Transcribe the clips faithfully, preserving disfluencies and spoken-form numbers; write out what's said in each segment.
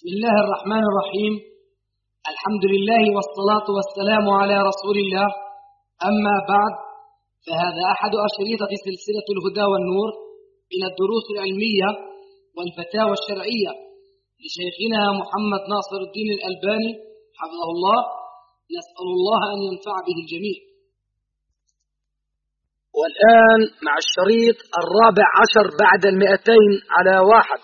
بسم الله الرحمن الرحيم. الحمد لله والصلاة والسلام على رسول الله. أما بعد، فهذا أحد أشريطة سلسلة الهدى والنور من الدروس العلمية والفتاوى الشرعية لشيخنا محمد ناصر الدين الألباني حفظه الله. نسأل الله أن ينفع به الجميع. والآن مع الشريط الرابع عشر بعد المئتين على واحد.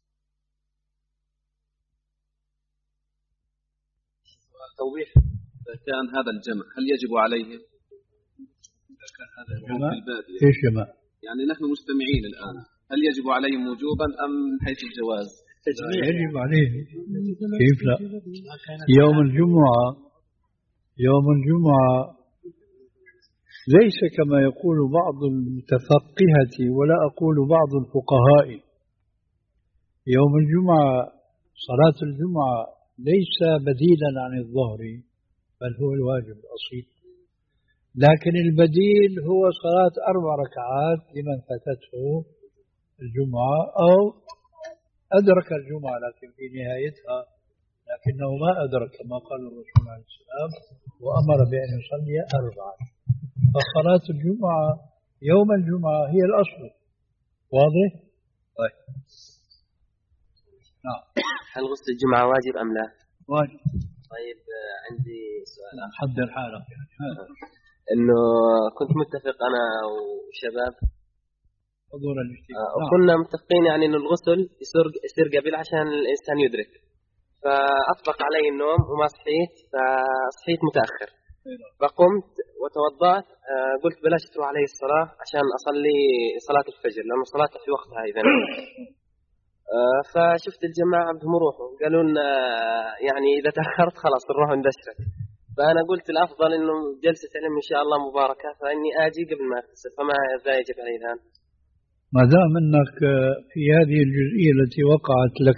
توضيح إذا كان هذا الجمع هل يجب عليه؟ إذا كان هذا الجمع في البادية إيش جمع؟ يعني نحن مستمعين الآن، هل يجب عليهم وجوبا أم من حيث الجواز؟ يجب عليه. كيف لا؟ يوم الجمعة يوم الجمعة ليس كما يقول بعض المتفقهة ولا أقول بعض الفقهاء. يوم الجمعة صلاة الجمعة ليس بديلا عن الظهر، بل هو الواجب الأصيل، لكن البديل هو صلاة أربع ركعات لمن فاتته الجمعة أو أدرك الجمعة لكن في نهايتها لكنه ما أدرك كما قال الرسول عليه السلام وأمر بأن يصلي أربعة. فصلاة الجمعة يوم الجمعة هي الأصل. واضح؟ طيب. نعم. هل غسل الجمعة واجب أم لا؟ واجب. طيب عندي سؤال. حضر حالك يعني. إنه كنت متفق أنا وشباب حضور الاجتماع. آه وكنا متفقين يعني إنه الغسل يصير يصير قبل عشان الإنسان يدرك، فأطبق علي النوم وما صحيت، فصحيت متأخر فقمت وتوضأت. آه قلت بلاش تروح علي الصلاة عشان أصلي صلاة الفجر لأنه صلاة في وقتها إذا. آه فشفت الجماعة بدهم يروحوا قالوا لنا يعني إذا تأخرت خلاص نروح ندشرك، فأنا قلت الأفضل إنه جلسة علم إن شاء الله مباركة فإني آجي قبل ما أغتسل، فما ذا يجب علي الآن. ما دام أنك في هذه الجزئية التي وقعت لك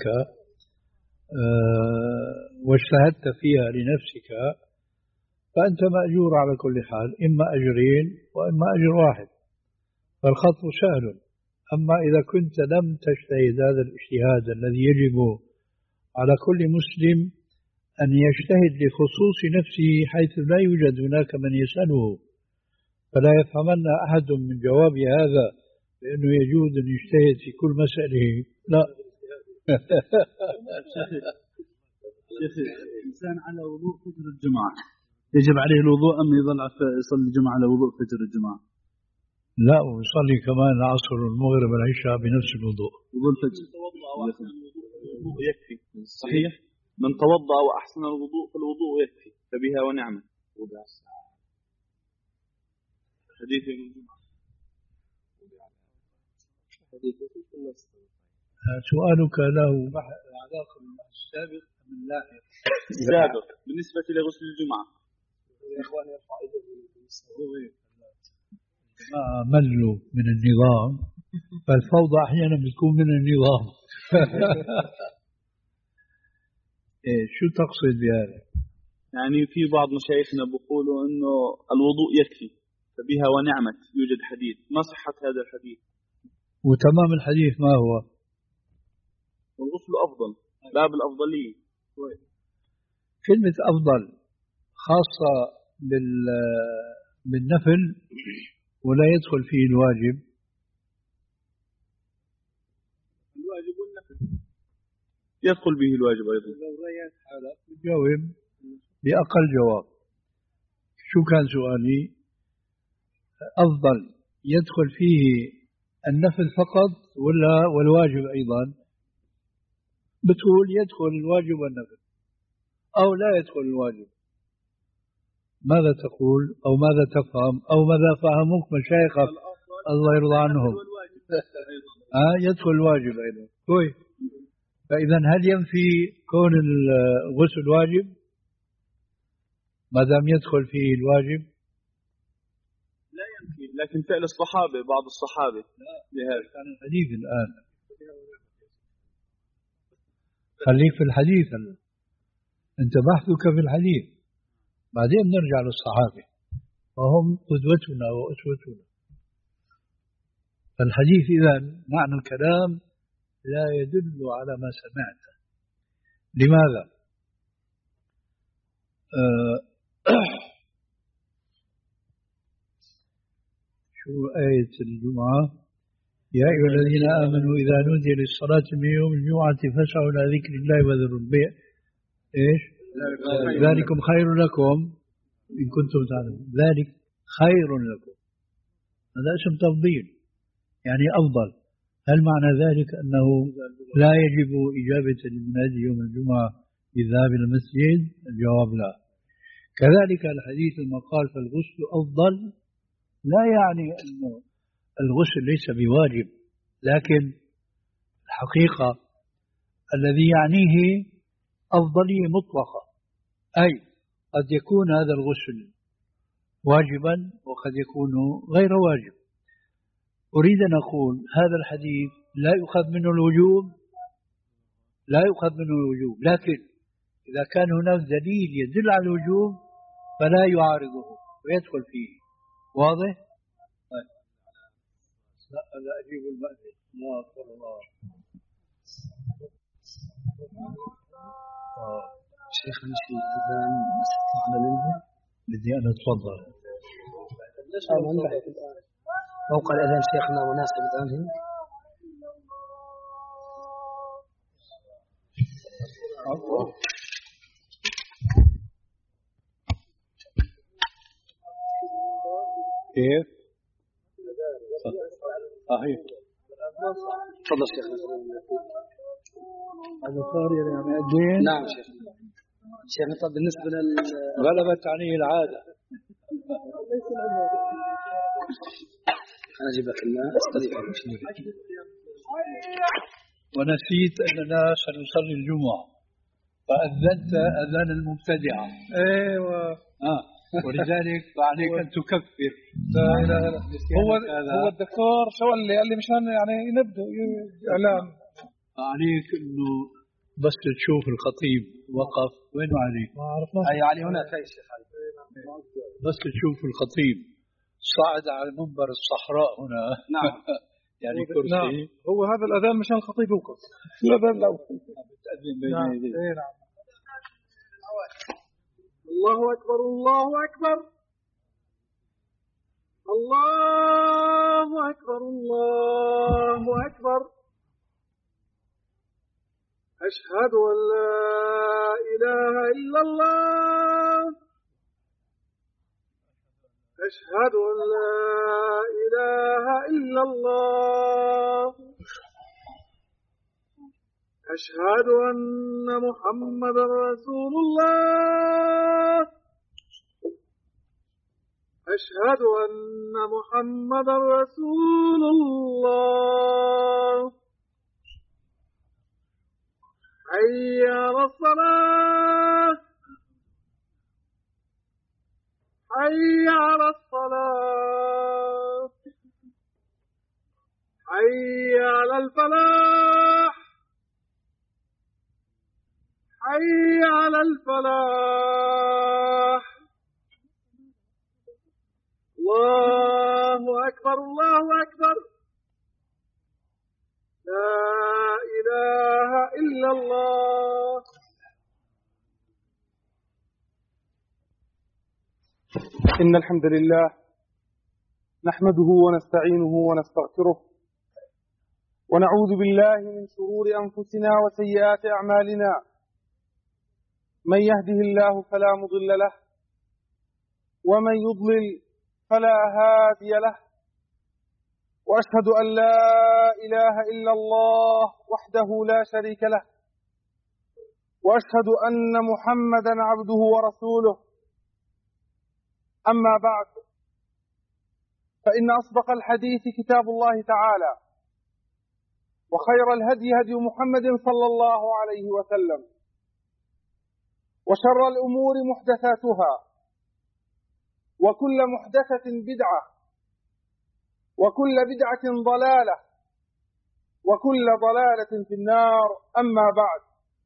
آه واجتهدت فيها لنفسك فأنت مأجور على كل حال، إما أجرين وإما أجر واحد، فالخطب سهل. أما إذا كنت لم تجتهد هذا الاجتهاد الذي يجب على كل مسلم أن يجتهد لخصوص نفسه حيث لا يوجد هناك من يسأله، فلا يفهمن أحد من جواب هذا بأنه يجوز أن يجتهد في كل مسألة. لا. شيخ الإنسان على وضوء فجر الجمعة يجب عليه الوضوء أم يظل يصلي الجمعة على وضوء فجر الجمعة؟ لا، ويصلي كمان العصر والمغرب والعشاء بنفس الوضوء. وضوء الفجر الوضوء يكفي. صحيح. من توضأ وأحسن الوضوء فالوضوء يكفي فبها ونعمة. حديث يوم الجمعة. سؤالك له علاقة بالبحث السابق من لاحق. السابق بالنسبة لغسل الجمعة. الإخوان يرفع إيديهم ما ملوا من النظام، فالفوضى أحيانا بتكون من النظام. إيه شو تقصد بهذا؟ يعني في بعض مشايخنا بيقولوا إنه الوضوء يكفي فبها ونعمت، يوجد حديث، ما صحة هذا الحديث؟ وتمام الحديث ما هو؟ والغسل أفضل، باب الأفضلية. كلمة أفضل خاصة بالنفل ولا يدخل فيه الواجب. الواجب والنفل يدخل به الواجب أيضا. لو رأيت حالك بجاوب بأقل جواب. شو كان سؤالي؟ أفضل يدخل فيه النفل فقط ولا والواجب أيضا؟ بتقول يدخل الواجب والنفل أو لا يدخل الواجب. ماذا تقول أو ماذا تفهم أو ماذا فهموك مشايخك الله يرضى عنهم؟ آه يدخل الواجب أيضا. كويس. فإذا هل ينفي كون الغسل واجب ما دام يدخل فيه الواجب؟ لا ينفي، لكن فعل الصحابة بعض الصحابة لا كان الحديث الآن. خليك في الحديث. أنت بحثك في الحديث، بعدين نرجع للصحابة وهم قدوتنا وأسوتنا. فالحديث إذن معنى الكلام لا يدل على ما سمعت، لماذا؟ آه شو آية الجمعة؟ يا أيها الذين آمنوا إذا نودي للصلاة من يوم الجمعة فاسعوا إلى ذكر الله وذروا البيع. إيش؟ ذلكم خير لكم إن كنتم تعلمون. ذلك خير لكم، هذا اسم تفضيل يعني أفضل. هل معنى ذلك أنه لا يجب إجابة المنادي يوم الجمعة بالذهاب إلى المسجد؟ الجواب لا. كذلك الحديث لما قال فالغسل أفضل لا يعني أنه الغسل ليس بواجب، لكن الحقيقة الذي يعنيه أفضلية مطلقة، أي قد يكون هذا الغسل واجبا وقد يكون غير واجب. أريد أن أقول هذا الحديث لا يؤخذ منه الوجوب، لا يؤخذ منه الوجوب، لكن إذا كان هناك دليل يدل على الوجوب فلا يعارضه ويدخل فيه. واضح؟ طيب. لا لا أجيب المأذن. الله أكبر الله. شيخ نشي الأذان نستطيع على المنبر؟ بدي أنا أتفضل. موقع الأذان شيخنا مناسب الآن هنا؟ كيف؟ صحيح. تفضل شيخنا. هذا صار يعني الدين؟ نعم شيخنا. شيخنا طب بالنسبة لل غلبت عليه العادة. أنا أجيب لك الماء استريح. ونسيت أننا سنصلي الجمعة فأذنت أذان المبتدعة. ايوه آه. ولذلك فعليك أن تكفر. لا إله إلا هو هو الدكتور شو اللي قال لي مشان يعني نبدأ إعلان. عليك إنه بس تشوف الخطيب وقف وينه علي؟ ما عرفنا. أي علي هناك أي شيخ علي. بس تشوف الخطيب صعد على منبر الصحراء هنا. نعم. يعني كرسي. نعم. هو هذا الأذان مشان الخطيب يوقف. الأذان الأول. بتأذن بين نعم. يديه. إيه نعم. الله أكبر الله أكبر الله أكبر الله أكبر أشهد أن لا إله إلا الله أشهد أن لا إله إلا الله أشهد أن محمد رسول الله أشهد أن محمد رسول الله حي على الصلاة حي على الصلاة حي على الفلاح حي على الفلاح الله أكبر الله أكبر لا إله إلا الله. إن الحمد لله نحمده ونستعينه ونستغفره ونعوذ بالله من شرور أنفسنا وسيئات أعمالنا. من يهده الله فلا مضل له ومن يضلل فلا هادي له وأشهد أن لا إله إلا الله وحده لا شريك له وأشهد أن محمدا عبده ورسوله. أما بعد فإن أصدق الحديث كتاب الله تعالى وخير الهدي هدي محمد صلى الله عليه وسلم وشر الأمور محدثاتها وكل محدثة بدعة وكل بدعة ضلالة وكل ضلالة في النار. أما بعد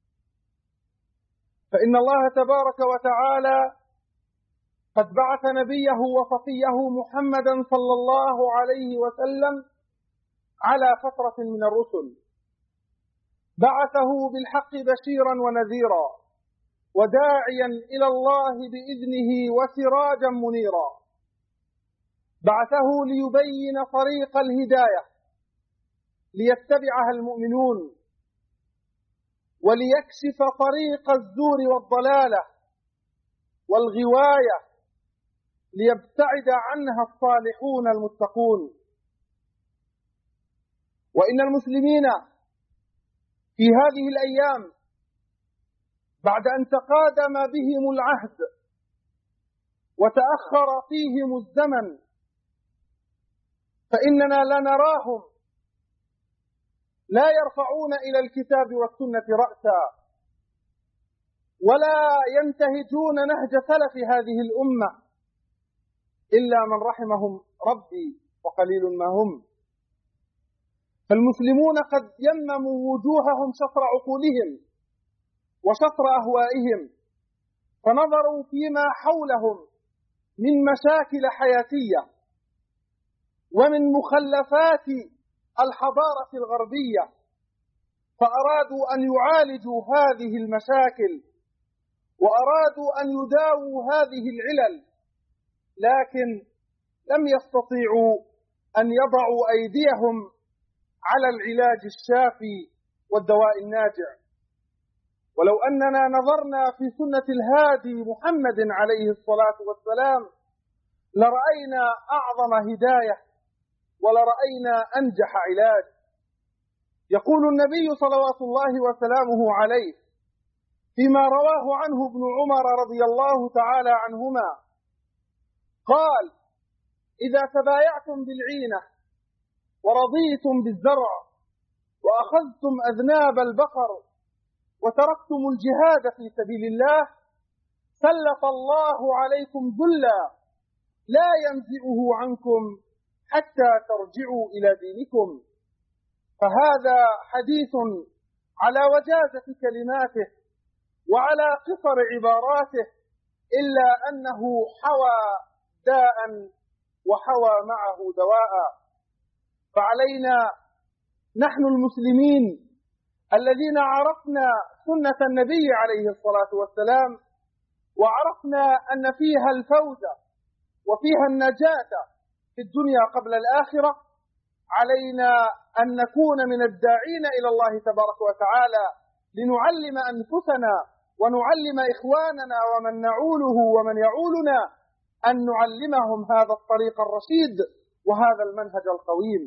فإن الله تبارك وتعالى قد بعث نبيه وصفيه محمدا صلى الله عليه وسلم على فترة من الرسل بعثه بالحق بشيرا ونذيرا وداعيا إلى الله بإذنه وسراجا منيرا. بعثه ليبين طريق الهداية ليتبعها المؤمنون، وليكشف طريق الزور والضلالة والغواية ليبتعد عنها الصالحون المتقون. وإن المسلمين في هذه الأيام بعد أن تقادم بهم العهد وتأخر فيهم الزمن فإننا لنراهم لا يرفعون إلى الكتاب والسنة رأسا ولا ينتهجون نهج سلف هذه الأمة إلا من رحمهم ربي وقليل ما هم. فالمسلمون قد يمموا وجوههم شطر عقولهم وشطر أهوائهم، فنظروا فيما حولهم من مشاكل حياتية ومن مخلفات الحضارة الغربية، فأرادوا أن يعالجوا هذه المشاكل وأرادوا أن يداووا هذه العلل، لكن لم يستطيعوا أن يضعوا أيديهم على العلاج الشافي والدواء الناجع. ولو أننا نظرنا في سنة الهادي محمد عليه الصلاة والسلام لرأينا أعظم هداية ولرأينا أنجح علاج. يقول النبي صلوات الله وسلامه عليه فيما رواه عنه ابن عمر رضي الله تعالى عنهما قال: إذا تبايعتم بالعينة ورضيتم بالزرع وأخذتم أذناب البقر وتركتم الجهاد في سبيل الله سلط الله عليكم ذلا لا ينزعه عنكم حتى ترجعوا إلى دينكم. فهذا حديث على وجازة كلماته وعلى قصر عباراته، إلا أنه حوى داء وحوى معه دواء. فعلينا نحن المسلمين الذين عرفنا سنة النبي عليه الصلاة والسلام وعرفنا أن فيها الفوز وفيها النجاة في الدنيا قبل الآخرة، علينا أن نكون من الداعين إلى الله تبارك وتعالى لنعلم أنفسنا ونعلم إخواننا ومن نعوله ومن يعولنا أن نعلمهم هذا الطريق الرشيد وهذا المنهج القويم.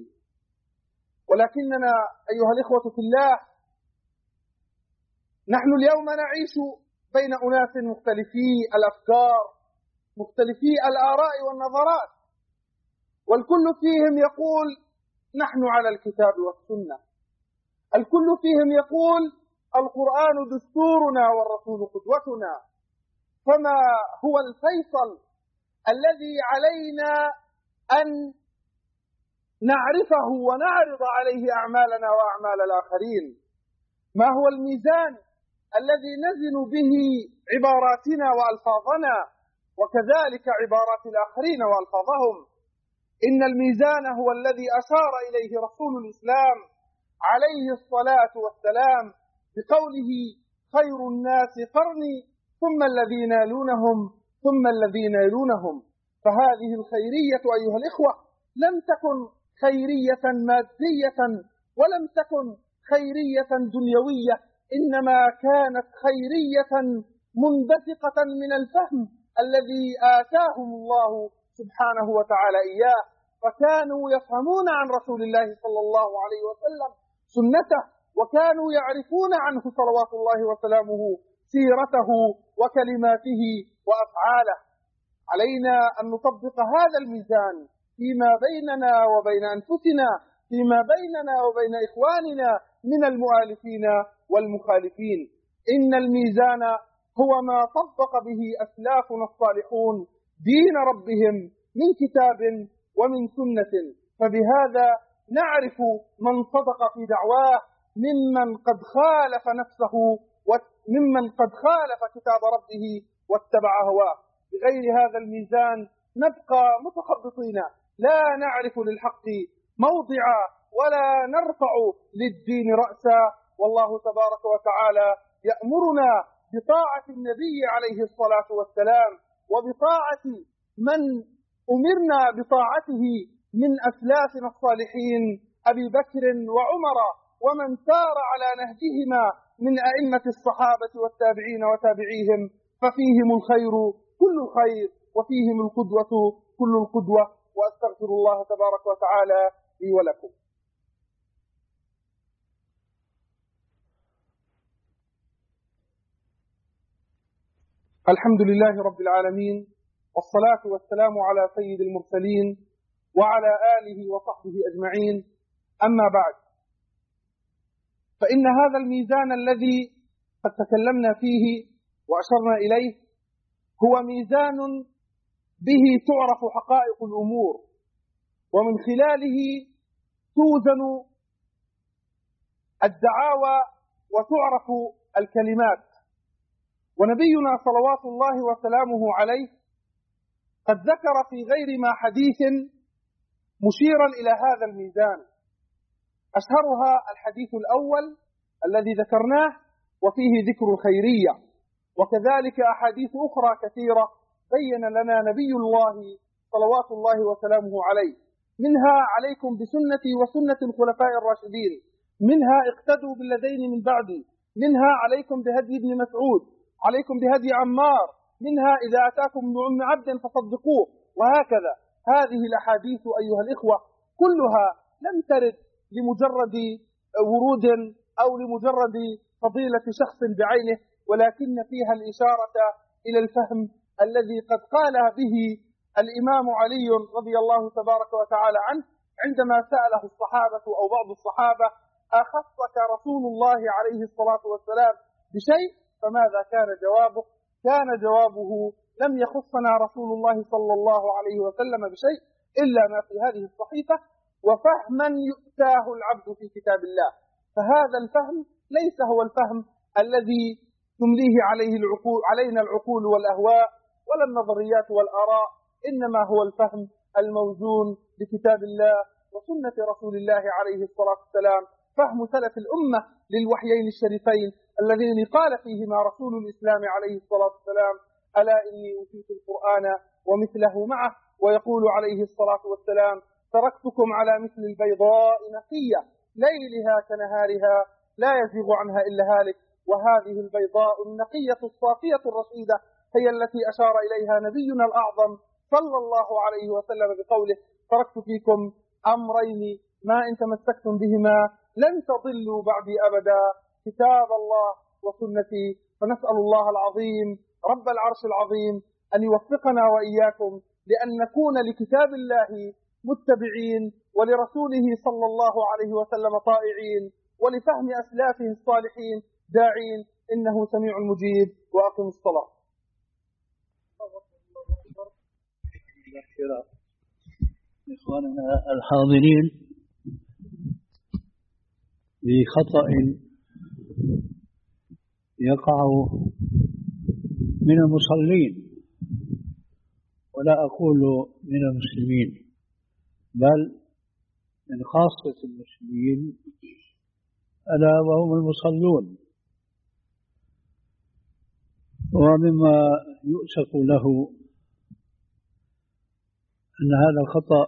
ولكننا أيها الإخوة في الله نحن اليوم نعيش بين أناس مختلفي الأفكار مختلفي الآراء والنظرات، والكل فيهم يقول نحن على الكتاب والسنة، الكل فيهم يقول القرآن دستورنا والرسول قدوتنا. فما هو الفيصل الذي علينا أن نعرفه ونعرض عليه أعمالنا وأعمال الآخرين؟ ما هو الميزان الذي نزن به عباراتنا وألفاظنا وكذلك عبارات الآخرين وألفاظهم؟ إن الميزان هو الذي أشار إليه رسول الإسلام عليه الصلاة والسلام بقوله: خير الناس قرني ثم الذين يلونهم ثم الذين يلونهم. فهذه الخيرية أيها الإخوة لم تكن خيرية مادية ولم تكن خيرية دنيوية، إنما كانت خيرية منبثقة من الفهم الذي آتاهم الله سبحانه وتعالى إياه، فكانوا يفهمون عن رسول الله صلى الله عليه وسلم سنته، وكانوا يعرفون عنه صلوات الله وسلامه سيرته وكلماته وأفعاله. علينا أن نطبق هذا الميزان فيما بيننا وبين أنفسنا، فيما بيننا وبين إخواننا من المؤالفين والمخالفين. إن الميزان هو ما طبق به أسلافنا الصالحون دين ربهم من كتاب ومن سنة، فبهذا نعرف من صدق في دعواه ممن قد خالف نفسه وممن قد خالف كتاب ربه واتبع هواه. بغير هذا الميزان نبقى متخبطين لا نعرف للحق موضعا ولا نرفع للدين رأسا، والله تبارك وتعالى يأمرنا بطاعة النبي عليه الصلاة والسلام وبطاعة من أمرنا بطاعته من أسلافنا الصالحين أبي بكر وعمر ومن سار على نهجهما من أئمة الصحابة والتابعين وتابعيهم، ففيهم الخير كل الخير وفيهم القدوة كل القدوة. وأستغفر الله تبارك وتعالى لي ولكم. الحمد لله رب العالمين، والصلاة والسلام على سيد المرسلين وعلى آله وصحبه أجمعين. أما بعد، فإن هذا الميزان الذي قد تكلمنا فيه وأشرنا إليه هو ميزان به تعرف حقائق الأمور، ومن خلاله توزن الدعاوى وتعرف الكلمات. ونبينا صلوات الله وسلامه عليه قد ذكر في غير ما حديث مشيرا إلى هذا الميزان، أشهرها الحديث الأول الذي ذكرناه وفيه ذكر الخيرية، وكذلك أحاديث أخرى كثيرة بين لنا نبي الله صلوات الله وسلامه عليه، منها عليكم بسنتي وسنة الخلفاء الراشدين، منها اقتدوا بالذين من بعدي، منها عليكم بهدي ابن مسعود، عليكم بهدي عمار، منها إذا أتاكم ابن أم عبد فصدقوه، وهكذا. هذه الأحاديث أيها الإخوة كلها لم ترد لمجرد ورود أو لمجرد فضيلة شخص بعينه، ولكن فيها الإشارة إلى الفهم الذي قد قال به الإمام علي رضي الله تبارك وتعالى عنه عندما سأله الصحابة أو بعض الصحابة: أخصك رسول الله عليه الصلاة والسلام بشيء؟ فماذا كان جوابه؟ كان جوابه: لم يخصنا رسول الله صلى الله عليه وسلم بشيء إلا ما في هذه الصحيفة وفهما يؤتاه العبد في كتاب الله. فهذا الفهم ليس هو الفهم الذي تمليه عليه العقول علينا العقول والأهواء ولا النظريات والآراء، إنما هو الفهم الموزون بكتاب الله وسنة رسول الله عليه الصلاة والسلام، فهم سلف الأمة للوحيين الشريفين الذين قال فيهما رسول الإسلام عليه الصلاة والسلام: ألا إني أوتيت القرآن ومثله معه. ويقول عليه الصلاة والسلام: تركتكم على مثل البيضاء نقية ليلها كنهارها لا يزيغ عنها إلا هالك. وهذه البيضاء النقية الصافية الرشيدة هي التي أشار إليها نبينا الأعظم صلى الله عليه وسلم بقوله: تركت فيكم أمرين ما إن تمسكتم بهما لن تضلوا بعدي أبدا، كتاب الله وسنتي. فنسأل الله العظيم رب العرش العظيم أن يوفقنا وإياكم لأن نكون لكتاب الله متبعين ولرسوله صلى الله عليه وسلم طائعين ولفهم أسلافه الصالحين داعين، إنه سميع مجيب. وأقم الصلاة. إخواننا الحاضرين، بخطأ يقع من المصلين، ولا أقول من المسلمين، بل من خاصة المسلمين ألا وهم المصلون. ومما يؤسف له أن هذا الخطأ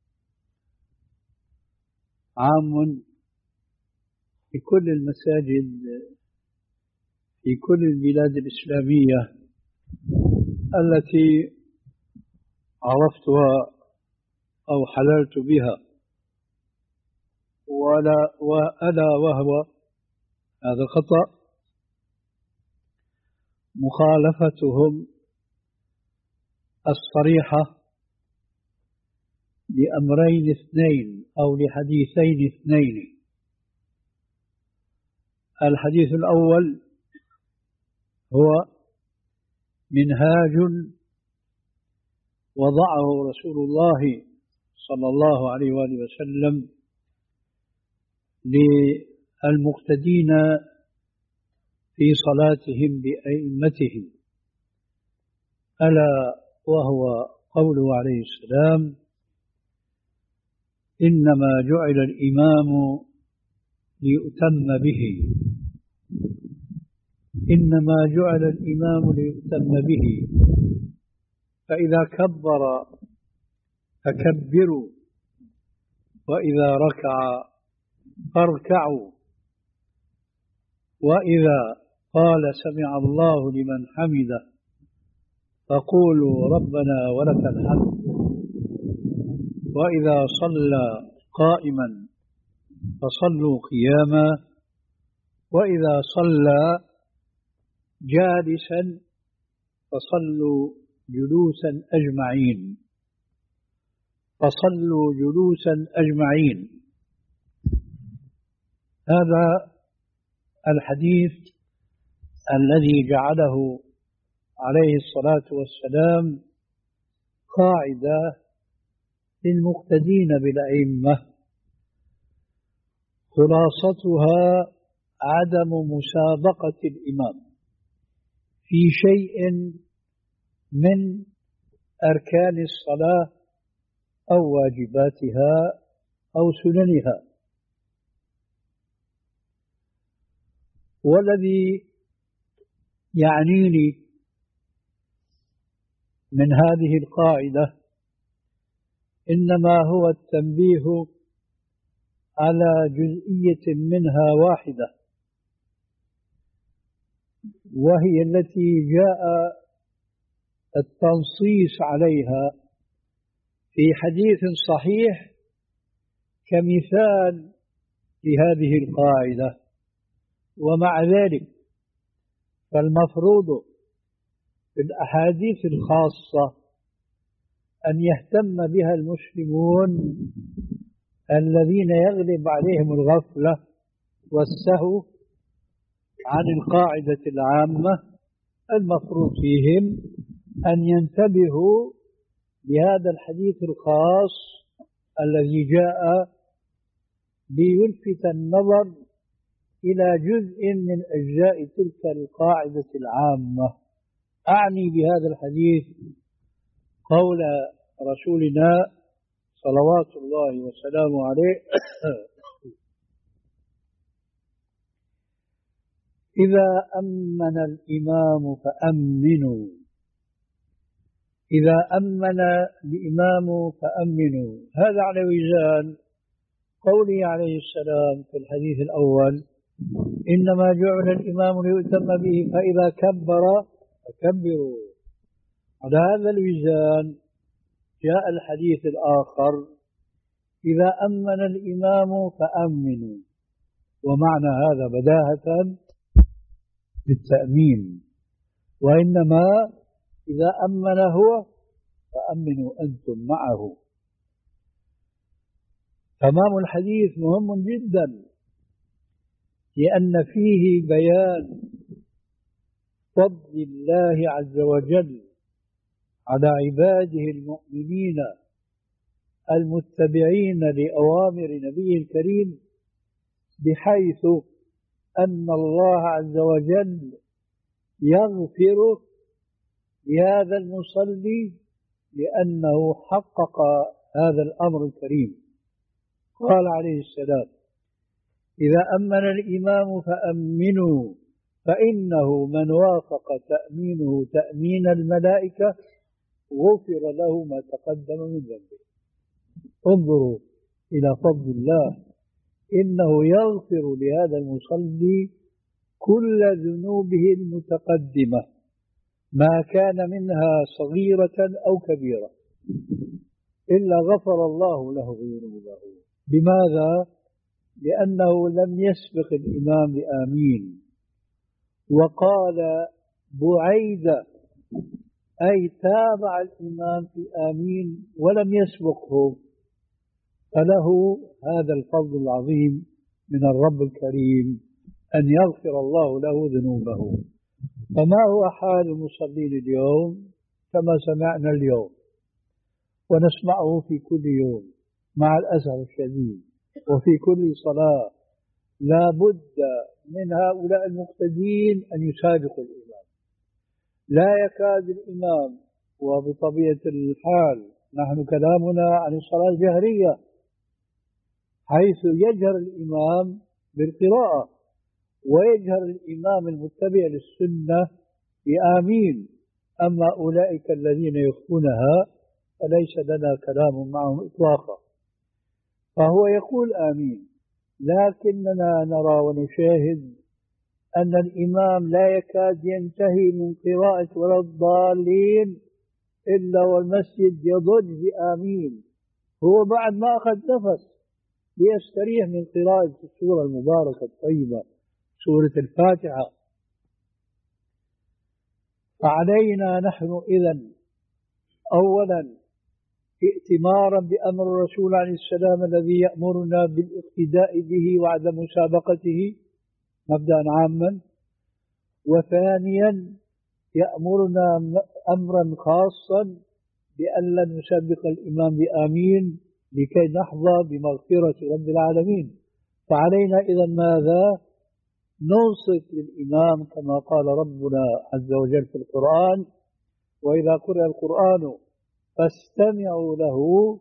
عام في كل المساجد في كل البلاد الإسلامية التي عرفتها أو حللت بها، ولا وألا وهو هذا الخطأ مخالفتهم الصريحة لأمرين اثنين أو لحديثين اثنين. الحديث الأول هو منهاج وضعه رسول الله صلى الله عليه وآله وسلم للمقتدين في صلاتهم بأئمتهم، ألا وهو قوله عليه السلام: إنما جعل الإمام ليؤتم به، إنما جعل الإمام ليؤتم به، فإذا كبر فكبروا، وإذا ركع فاركعوا، وإذا قال سمع الله لمن حمده فقولوا ربنا ولك الحمد، وإذا صلى قائما فصلوا قياما، وإذا صلى جالسا فصلوا جلوسا أجمعين فصلوا جلوسا أجمعين. هذا الحديث الذي جعله عليه الصلاة والسلام قاعدة للمقتدين بالأئمة، خلاصتها عدم مسابقة الإمام في شيء من أركان الصلاة أو واجباتها أو سننها. والذي يعنيني من هذه القاعدة إنما هو التنبيه على جزئية منها واحدة، وهي التي جاء التنصيص عليها في حديث صحيح كمثال لهذه القاعدة. ومع ذلك فالمفروض في الأحاديث الخاصة أن يهتم بها المسلمون الذين يغلب عليهم الغفلة والسهو عن القاعدة العامة، المفروض فيهم أن ينتبهوا لهذا الحديث الخاص الذي جاء ليلفت النظر إلى جزء من أجزاء تلك القاعدة العامة. أعني بهذا الحديث قول رسولنا صلوات الله وسلامه عليه: إذا أمن الإمام فأمنوا، إذا أمن الإمام فأمنوا. هذا على وزان قوله عليه السلام في الحديث الأول: إنما جعل الإمام ليؤتم به فإذا كبر فكبروا. على هذا الوزان جاء الحديث الآخر: إذا أمن الإمام فأمنوا. ومعنى هذا بداهة بالتأمين، وإنما إذا أمن هو فأمنوا أنتم معه. تمام الحديث مهم جدا، لأن فيه بيان فضل الله عز وجل على عباده المؤمنين المتبعين لأوامر نبيه الكريم، بحيث أن الله عز وجل يغفر لهذا المصلي لأنه حقق هذا الأمر الكريم. قال عليه السلام: إذا أمن الإمام فأمنوا، فإنه من وافق تأمينه تأمين الملائكة غفر له ما تقدم من ذنبه. انظروا إلى فضل الله، إنه يغفر لهذا المصلي كل ذنوبه المتقدمة ما كان منها صغيرة أو كبيرة، إلا غفر الله له ذنوبه. بماذا؟ لأنه لم يسبق الإمام بآمين. وقال بعيدة أي تابع الإمام في آمين ولم يسبقه، فله هذا الفضل العظيم من الرب الكريم أن يغفر الله له ذنوبه. فما هو حال المصلين اليوم؟ كما سمعنا اليوم ونسمعه في كل يوم مع الأسف الشديد، وفي كل صلاة لا بد من هؤلاء المقتدين أن يسابقوا الإمام. لا يكاد الإمام، وبطبيعة الحال نحن كلامنا عن الصلاة الجهرية، حيث يجهر الإمام بالقراءة، ويجهر الإمام المتبع للسنة بآمين. أما أولئك الذين يخفونها فليس لنا كلام معهم إطلاقا. فهو يقول آمين، لكننا نرى ونشاهد أن الإمام لا يكاد ينتهي من قراءة ولا الضالين إلا والمسجد يضج بآمين. هو بعد ما أخذ نفس ليستريح من قراءة السورة المباركة الطيبة سورة الفاتحة. فعلينا نحن إذن أولا ائتمارا بأمر الرسول عليه السلام الذي يأمرنا بالاقتداء به وعدم مسابقته مبدأ عاما، وثانيا يأمرنا أمرا خاصا بألا نسبق الإمام بآمين لكي نحظى بمغفرة رب العالمين. فعلينا إذا ماذا؟ ننصت للإمام كما قال ربنا عز وجل في القرآن: وإذا قرأ القرآن فاستمعوا له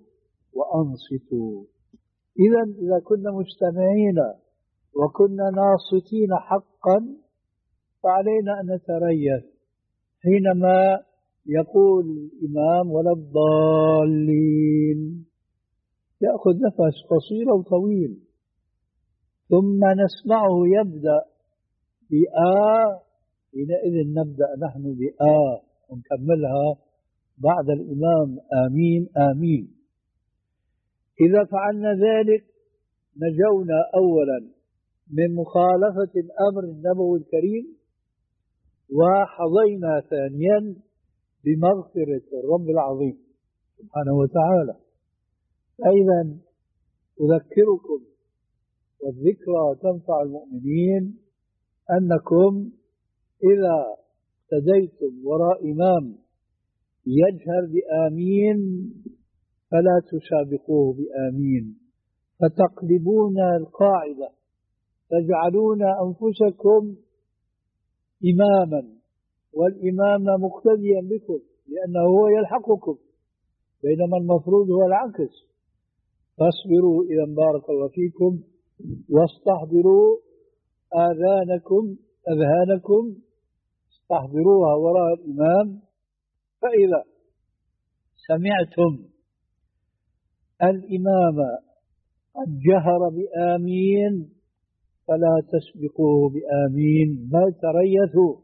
وأنصتوا. إذا إذا كنا مستمعين وكنا ناصتين حقا فعلينا أن نتريث حينما يقول الإمام ولا الضالين، يأخذ نفس قصير وطويل، ثم نسمعه يبدأ بآ، حينئذ نبدأ نحن بآ ونكملها بعد الإمام آمين آمين. إذا فعلنا ذلك نجونا أولا من مخالفة الأمر النبوي الكريم، وحظينا ثانيا بمغفرة الرب العظيم سبحانه وتعالى. أيضا أذكركم والذكرى تنفع المؤمنين أنكم إذا اقتديتم وراء إمام يجهر بآمين فلا تسابقوه بآمين، فتقلبون القاعدة، تجعلون أنفسكم إماما والإمام مقتديا بكم لأنه هو يلحقكم، بينما المفروض هو العكس. فاصبروا إذا بارك الله فيكم، واستحضروا آذانكم أذهانكم، استحضروها وراء الإمام. فإذا سمعتم الإمام قد جهر بآمين فلا تسبقوه بآمين بل تريثوا.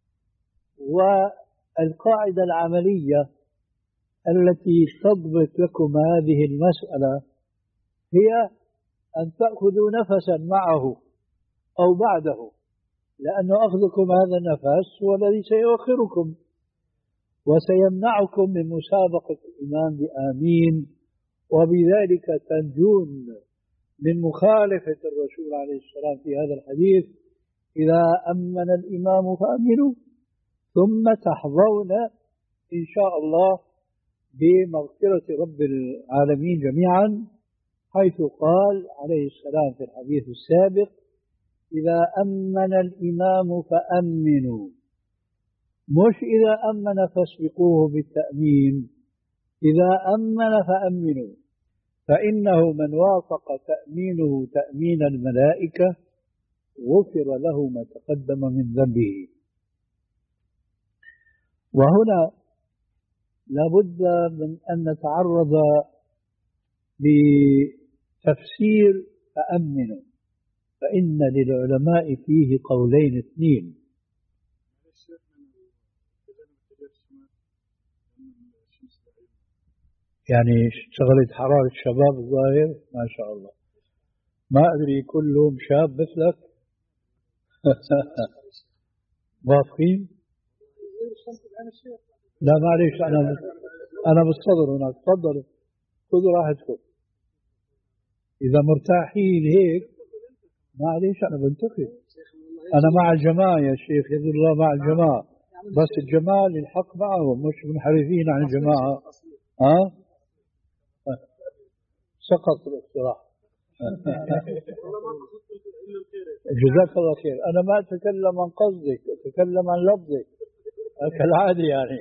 والقاعدة العملية التي تضبط لكم هذه المسألة هي أن تأخذوا نفسا معه أو بعده، لأن أخذكم هذا النفس هو الذي سيؤخركم وسيمنعكم من مسابقة الإمام بآمين، وبذلك تنجون من مخالفة الرسول عليه السلام في هذا الحديث: إذا أمن الإمام فأمنوا، ثم تحظون إن شاء الله بمغفرة رب العالمين جميعا، حيث قال عليه السلام في الحديث السابق: إذا أمن الإمام فأمنوا، مش إذا أمن فاسبقوه بالتأمين، إذا أمن فأمنوا، فإنه من وافق تأمينه تأمين الملائكة غفر له ما تقدم من ذنبه. وهنا لابد من أن نتعرض لتفسير فأمنوا، فإن للعلماء فيه قولين اثنين. يعني اشتغلت حرارة الشباب الظاهر ما شاء الله، ما أدري كلهم شاب مثلك. موافقين؟ لا معليش، أنا أنا بالصدر هناك، تفضلوا خذوا راحتكم. إذا مرتاحين هيك معليش، أنا بنتقل، أنا مع الجماعة يا شيخ، يد الله مع الجماعة، بس الجماعة الحق معهم، مش منحرفين عن الجماعة. ها؟ سقط الاقتراح. جزاك الله خير. أنا ما أتكلم عن قصدك، أتكلم عن لفظك كالعادي يعني.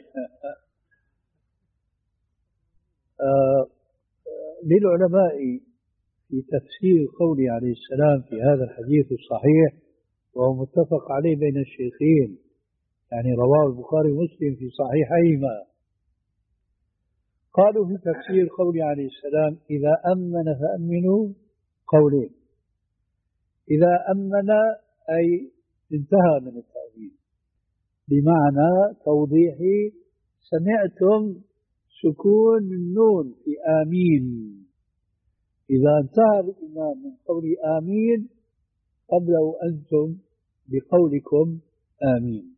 آه للعلماء في تفسير قوله عليه السلام في هذا الحديث الصحيح وهو متفق عليه بين الشيخين، يعني رواه البخاري ومسلم في صحيحيهما. قالوا في تفسير قوله عليه السلام إذا أمن فأمنوا قولين. إذا أمن أي انتهى من التأمين، بمعنى توضيح سمعتم سكون النون في آمين. إذا انتهى الإمام من قول آمين قبله أنتم بقولكم آمين.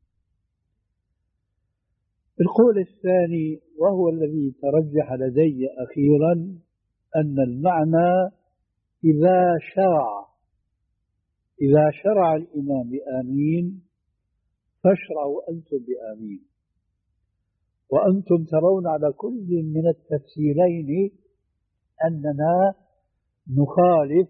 القول الثاني وهو الذي ترجح لدي أخيرا أن المعنى إذا شرع إذا شرع الإمام بآمين فاشرعوا أنتم بآمين. وأنتم ترون على كل من التفسيرين أننا نخالف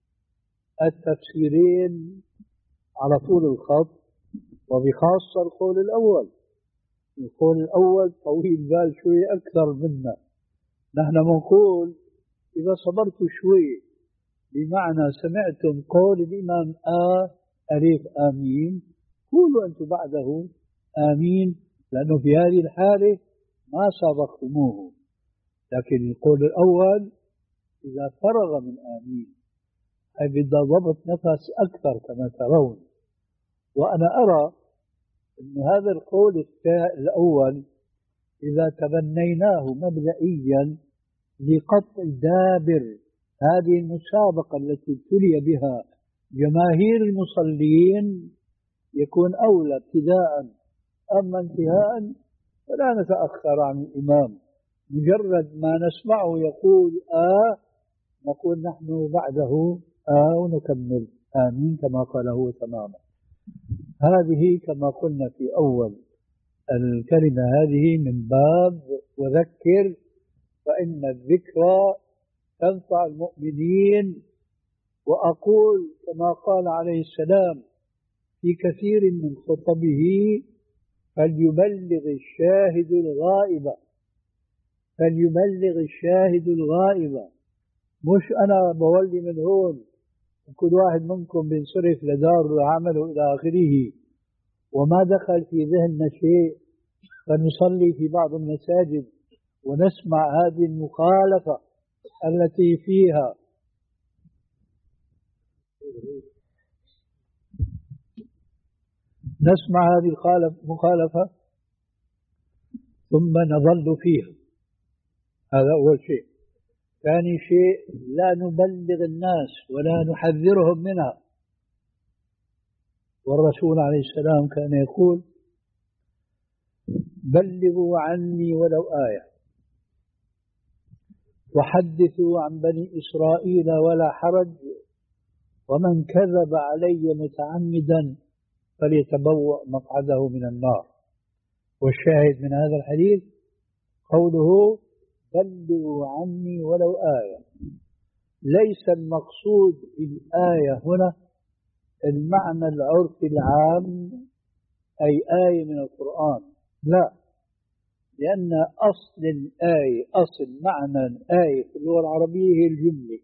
التفسيرين على طول الخط، وبخاصة القول الأول. القول الأول طويل بال شوي أكثر منا. نحن نقول إذا صبرت شوي بمعنى سمعتم قول الإمام آ ألف آمين قولوا أنتم بعده آمين، لأنه في هذه الحالة ما سابقتموه. لكن القول الأول إذا فرغ من آمين أي بدأ ضبط نفس أكثر كما ترون. وأنا أرى أن هذا القول الأول إذا تبنيناه مبدئيا لقطع دابر هذه المسابقة التي ابتلي بها جماهير المصلين يكون أولى ابتداء. أما انتهاء فلا نتأخر عن الإمام، مجرد ما نسمعه يقول آه نقول نحن بعده آه ونكمل آمين كما قاله تماما. هذه كما قلنا في أول الكلمة هذه من باب وذكر فإن الذكرى تنفع المؤمنين. وأقول كما قال عليه السلام في كثير من خطبه فليبلغ الشاهد الغائب، فليبلغ الشاهد الغائب. مش أنا بولي من هون وكل واحد منكم بينصرف لدار عمله إلى آخره وما دخل في ذهننا شيء، فنصلي في بعض المساجد ونسمع هذه المخالفة التي فيها نسمع هذه المخالفة ثم نظل فيها. هذا أول شيء. ثاني شيء لا نبلغ الناس ولا نحذرهم منها. والرسول عليه السلام كان يقول بلغوا عني ولو آية وحدثوا عن بني إسرائيل ولا حرج ومن كذب علي متعمدا فليتبوأ مقعده من النار. والشاهد من هذا الحديث قوله بلغوا عني ولو آية. ليس المقصود بالآية هنا المعنى العرفي العام أي آية من القرآن، لا، لأن أصل الآية أصل معنى الآية في اللغة العربية هي الجملة،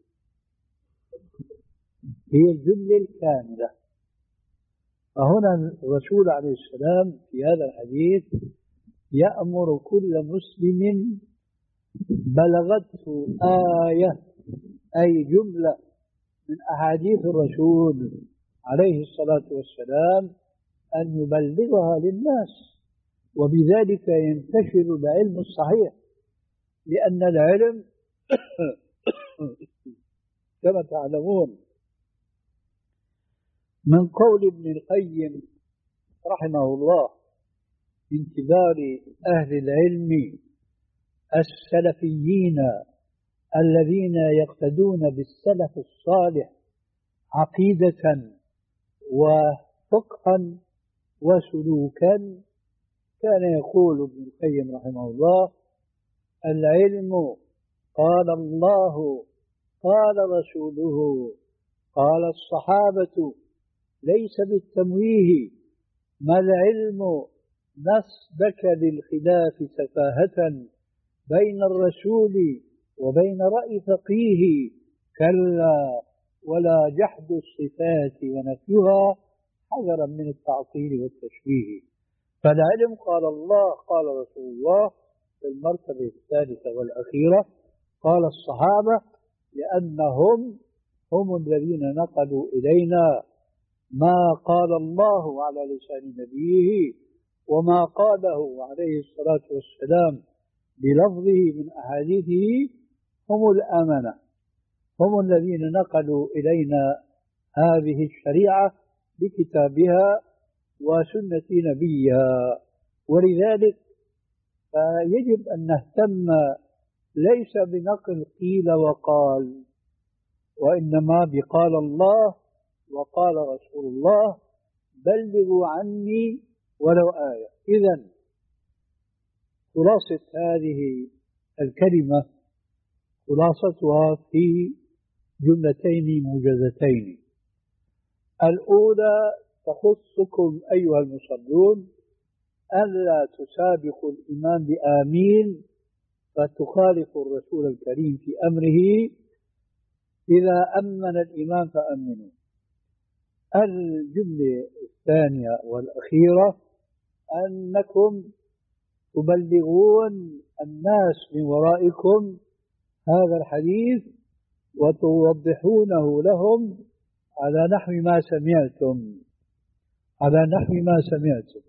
هي الجملة الكاملة. فهنا الرسول عليه السلام في هذا الحديث يأمر كل مسلم بلغته آية أي جملة من أحاديث الرسول عليه الصلاة والسلام أن يبلغها للناس، وبذلك ينتشر العلم الصحيح. لأن العلم كما تعلمون من قول ابن القيم رحمه الله من كبار أهل العلم السلفيين الذين يقتدون بالسلف الصالح عقيدة وفقها وسلوكا. كان يقول ابن القيم رحمه الله العلم قال الله قال رسوله قال الصحابة ليس بالتمويه. ما العلم نسبك للخلاف سفاهة بين الرسول وبين رأي فقيه كلا ولا جحد الصفات ونفيها حذرا من التعطيل والتشبيه. فالعلم قال الله قال رسول الله في المرتبة الثالثة والأخيرة، قال الصحابة لأنهم هم الذين نقلوا إلينا ما قال الله على لسان نبيه وما قاله عليه الصلاة والسلام بلفظه من أحاديثه، هم الأمنة، هم الذين نقلوا إلينا هذه الشريعة بكتابها وسنة نبيها. ولذلك فيجب أن نهتم ليس بنقل قيل وقال، وإنما بقال الله وقال رسول الله، بلغوا عني ولو آية. إذن خلاصة هذه الكلمة خلاصتها في جملتين موجزتين. الأولى تخصكم أيها المصلون ألا تسابقوا الإمام بآمين فتخالفوا الرسول الكريم في أمره. إذا أمن الإمام فأمنوا. الجملة الثانية والأخيرة أنكم تبلغون الناس من ورائكم هذا الحديث وتوضحونه لهم على نحو ما سمعتم على نحو ما سمعتم.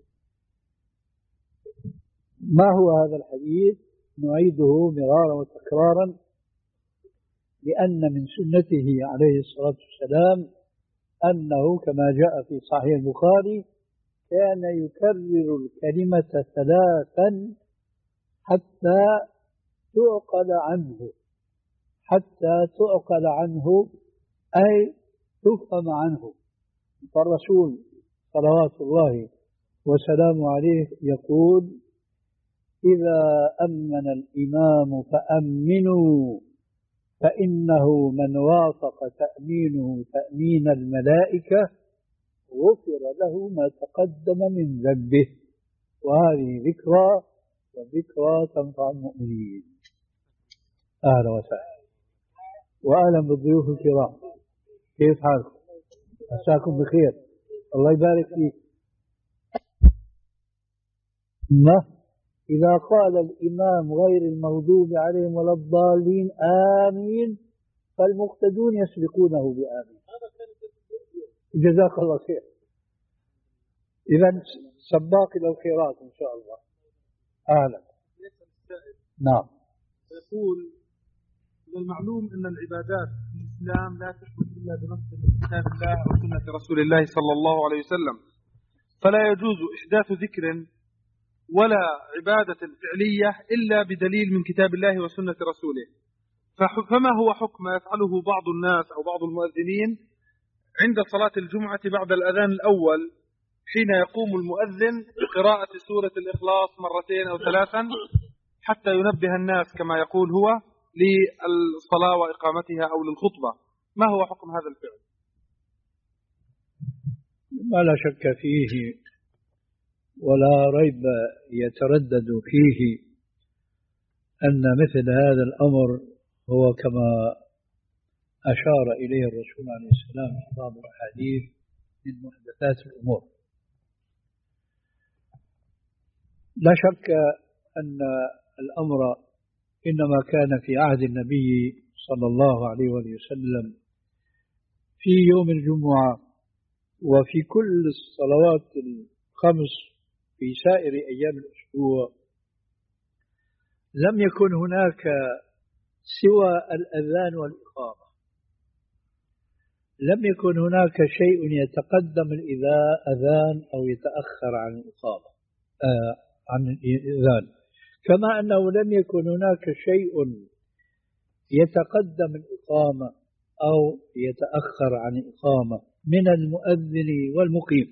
ما هو هذا الحديث؟ نعيده مرارا وتكرارا لأن من سنته عليه الصلاة والسلام أنه كما جاء في صحيح البخاري كان يكرر الكلمة ثلاثا حتى تعقل عنه حتى تعقل عنه أي تفهم عنه. فالرسول صلوات الله وسلامه عليه يقول: إذا أمن الإمام فأمنوا فإنه من وافق تأمينه تأمين الملائكة غفر له ما تقدم من ذنبه. وهذه ذكرى، والذكرى تنفع المؤمنين. أهلا وسهلا وأهلا بالضيوف الكرام. كيف حالكم؟ عساكم بخير، الله يبارك فيك. ما إذا قال الإمام غير المغضوب عليهم ولا الضالين آمين فالمقتدون يسبقونه بآمين. جزاك الله خير. إذا سباق إلى الخيرات إن شاء الله. أهلا. نعم. يقول: من المعلوم أن العبادات في الإسلام لا تثبت إلا بنص من كتاب الله وسنة رسول الله صلى الله عليه وسلم، فلا يجوز إحداث ذكر ولا عبادة فعلية إلا بدليل من كتاب الله وسنة رسوله. فما هو حكم ما يفعله بعض الناس أو بعض المؤذنين عند صلاة الجمعة بعد الأذان الأول، حين يقوم المؤذن بقراءة سورة الإخلاص مرتين أو ثلاثا حتى ينبه الناس كما يقول هو للصلاة وإقامتها أو للخطبة؟ ما هو حكم هذا الفعل؟ ما لا شك فيه ولا ريب يتردد فيه أن مثل هذا الأمر هو كما أشار إليه الرسول عليه السلام في بعض الأحاديث من محدثات الأمور. لا شك أن الأمر إنما كان في عهد النبي صلى الله عليه وسلم في يوم الجمعة وفي كل الصلوات الخمس في سائر أيام الأسبوع. لم يكن هناك سوى الأذان والإقامة، لم يكن هناك شيء يتقدم الأذان أو يتأخر عن الإقامة آه عن الأذان، كما أنه لم يكن هناك شيء يتقدم الإقامة أو يتأخر عن الإقامة من المؤذن والمقيم.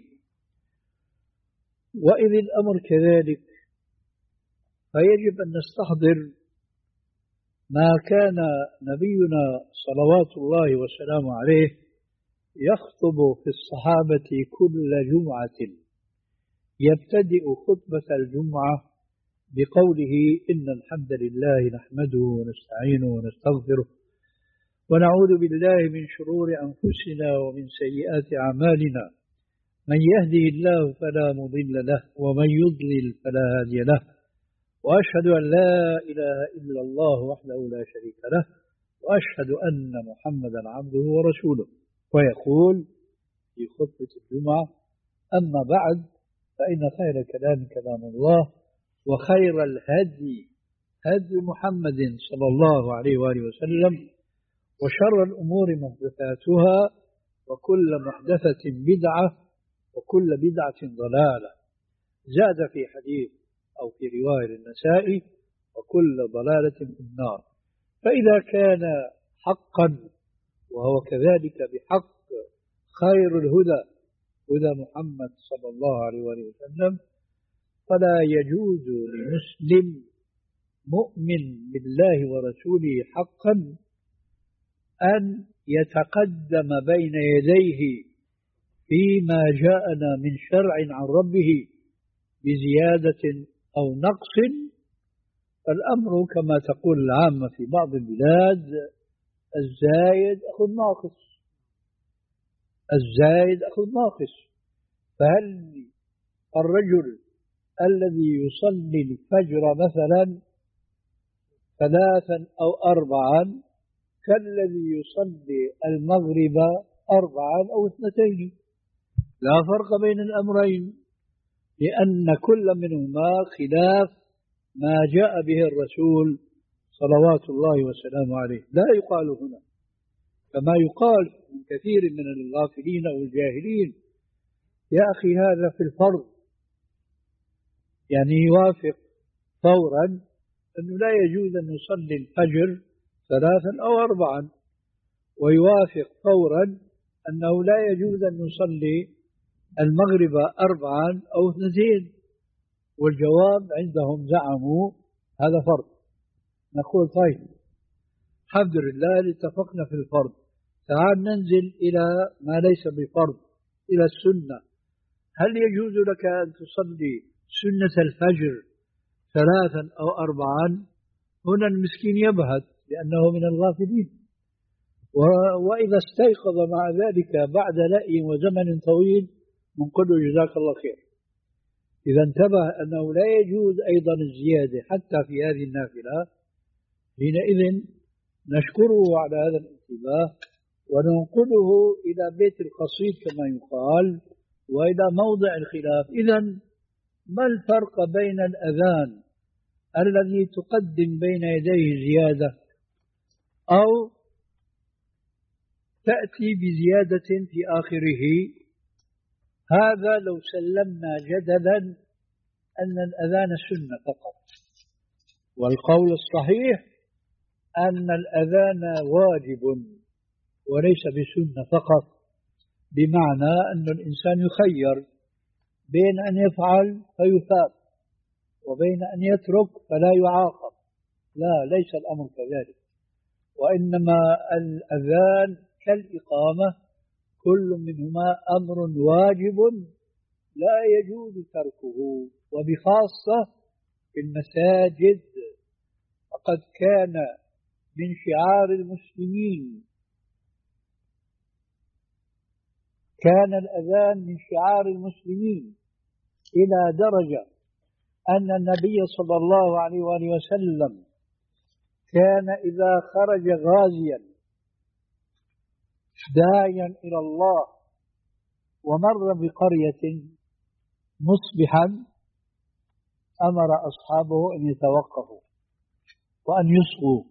وإذ الأمر كذلك فيجب أن نستحضر ما كان نبينا صلوات الله وسلامه عليه يخطب في الصحابة كل جمعة، يبتدئ خطبة الجمعة بقوله: إن الحمد لله نحمده ونستعينه ونستغفره ونعوذ بالله من شرور أنفسنا ومن سيئات أعمالنا، من يهده الله فلا مضل له ومن يضلل فلا هادي له، وأشهد أن لا إله إلا الله وحده لا شريك له، وأشهد أن محمدا عبده ورسوله. ويقول في خطبة الجمعة: أما بعد، فإن خير كلام كلام الله، وخير الهدي هدي محمد صلى الله عليه وآله وسلم، وشر الأمور محدثاتها، وكل محدثة بدعة، وكل بدعة ضلالة. زاد في حديث أو في رواية النسائي: وكل ضلالة في النار. فإذا كان حقا، وهو كذلك بحق، خير الهدى هدى محمد صلى الله عليه وسلم، فلا يجوز لمسلم مؤمن بالله ورسوله حقا أن يتقدم بين يديه فيما جاءنا من شرع عن ربه بزيادة أو نقص. فالأمر كما تقول العامة في بعض البلاد: الزايد أخو الناقص، الزايد أخو الناقص. فهل الرجل الذي يصلي الفجر مثلا ثلاثا أو أربعا كالذي يصلي المغرب أربعا أو اثنتين؟ لا فرق بين الأمرين، لأن كل منهما خلاف ما جاء به الرسول صلوات الله وسلامه عليه. لا يقال هنا كما يقال من كثير من الغافلين أو الجاهلين: يا أخي هذا في الفرض، يعني يوافق فورا أنه لا يجوز أن يصلي الفجر ثلاثا أو أربعا، ويوافق فورا أنه لا يجوز أن يصلي المغرب أربعا أو اثنتين. والجواب عندهم زعموا هذا فرض. نقول: طيب، الحمد لله اتفقنا في الفرض، تعال ننزل إلى ما ليس بفرض، إلى السنة. هل يجوز لك أن تصلي سنة الفجر ثلاثا أو أربعا؟ هنا المسكين يبهت لأنه من الغافلين، وإذا استيقظ مع ذلك بعد لأي وزمن طويل نقول له: جزاك الله خير. إذا انتبه أنه لا يجوز أيضا الزيادة حتى في هذه النافلة، حينئذ نشكره على هذا الانتباه وننقله إلى بيت القصيد كما يقال، وإلى موضع الخلاف. إذا ما الفرق بين الأذان الذي تقدم بين يديه زيادة أو تأتي بزيادة في آخره؟ هذا لو سلمنا جدلا أن الأذان سنة فقط، والقول الصحيح أن الأذان واجب وليس بسنة فقط، بمعنى أن الإنسان يخير بين أن يفعل فيثاب وبين أن يترك فلا يعاقب. لا، ليس الأمر كذلك، وإنما الأذان كالإقامة، كل منهما أمر واجب لا يجوز تركه، وبخاصة في المساجد. فقد كان من شعار المسلمين، كان الأذان من شعار المسلمين إلى درجة أن النبي صلى الله عليه وآله وسلم كان إذا خرج غازيا داعيا إلى الله ومر بقرية مصبحا أمر أصحابه أن يتوقفوا وأن يصغوا.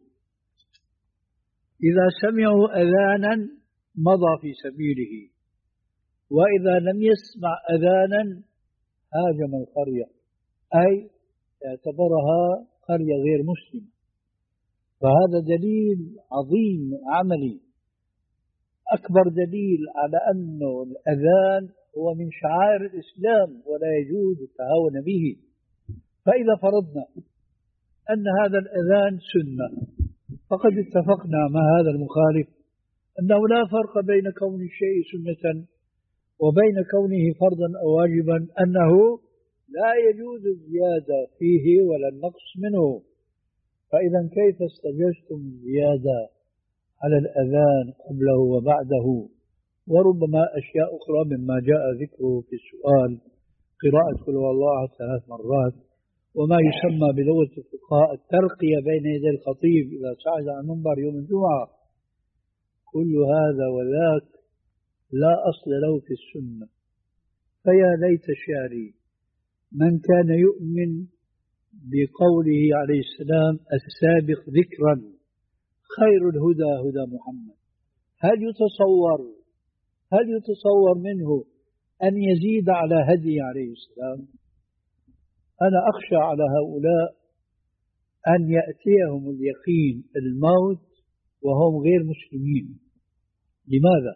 إذا سمعوا أذانا مضى في سبيله، وإذا لم يسمع أذانا هاجم القرية، أي اعتبرها قرية غير مسلمة. فهذا دليل عظيم عملي، أكبر دليل على أن الأذان هو من شعائر الإسلام ولا يجوز التهاون به. فإذا فرضنا أن هذا الأذان سنة، فقد اتفقنا مع هذا المخالف أنه لا فرق بين كون الشيء سنة وبين كونه فرضا أو واجبا، أنه لا يجوز الزيادة فيه ولا النقص منه. فإذا كيف استجزتم الزيادة على الأذان قبله وبعده، وربما أشياء أخرى مما جاء ذكره في السؤال، قراءة قل هو الله ثلاث مرات، وما يسمى بلغة الفقهاء الترقية بين يدي الخطيب إذا صعد على المنبر يوم الجمعة. كل هذا وذاك لا أصل له في السنة. فيا ليت شعري من كان يؤمن بقوله عليه السلام السابق ذكرا خير الهدى هدى محمد. هل يتصور هل يتصور منه أن يزيد على هدي عليه السلام؟ أنا أخشى على هؤلاء أن يأتيهم اليقين الموت وهم غير مسلمين. لماذا؟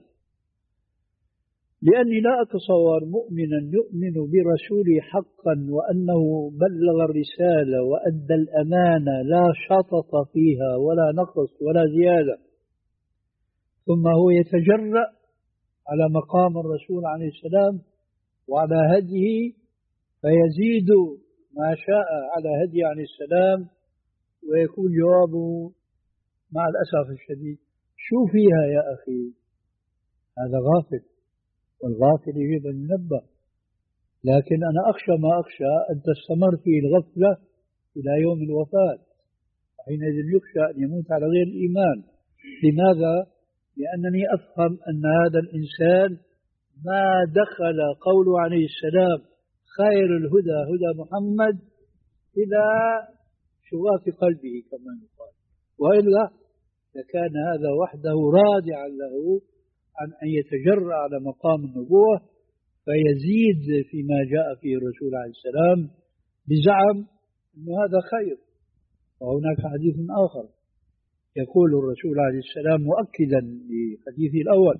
لأني لا أتصور مؤمنا يؤمن برسوله حقا وأنه بلغ الرسالة وأدى الأمانة لا شطط فيها ولا نقص ولا زيادة، ثم هو يتجرأ على مقام الرسول عليه السلام وعلى هديه فيزيد ما شاء على هدي عليه السلام، ويكون جوابه مع الأسف الشديد شو فيها يا أخي؟ هذا غافل، والغافل يجب أن ينبه. لكن أنا أخشى ما أخشى أن تستمر فيه الغفلة إلى يوم الوفاة، حينئذ يخشى أن يموت على غير الإيمان. لماذا؟ لأنني أفهم أن هذا الإنسان ما دخل قوله عليه السلام خير الهدى هدى محمد إلى شواف قلبه كما يقال، وإلا لكان هذا وحده رادعا له عن أن يتجرأ على مقام النبوة فيزيد فيما جاء فيه الرسول عليه السلام بزعم أن هذا خير. وهناك حديث آخر يقول الرسول عليه السلام مؤكدا لحديثه الأول: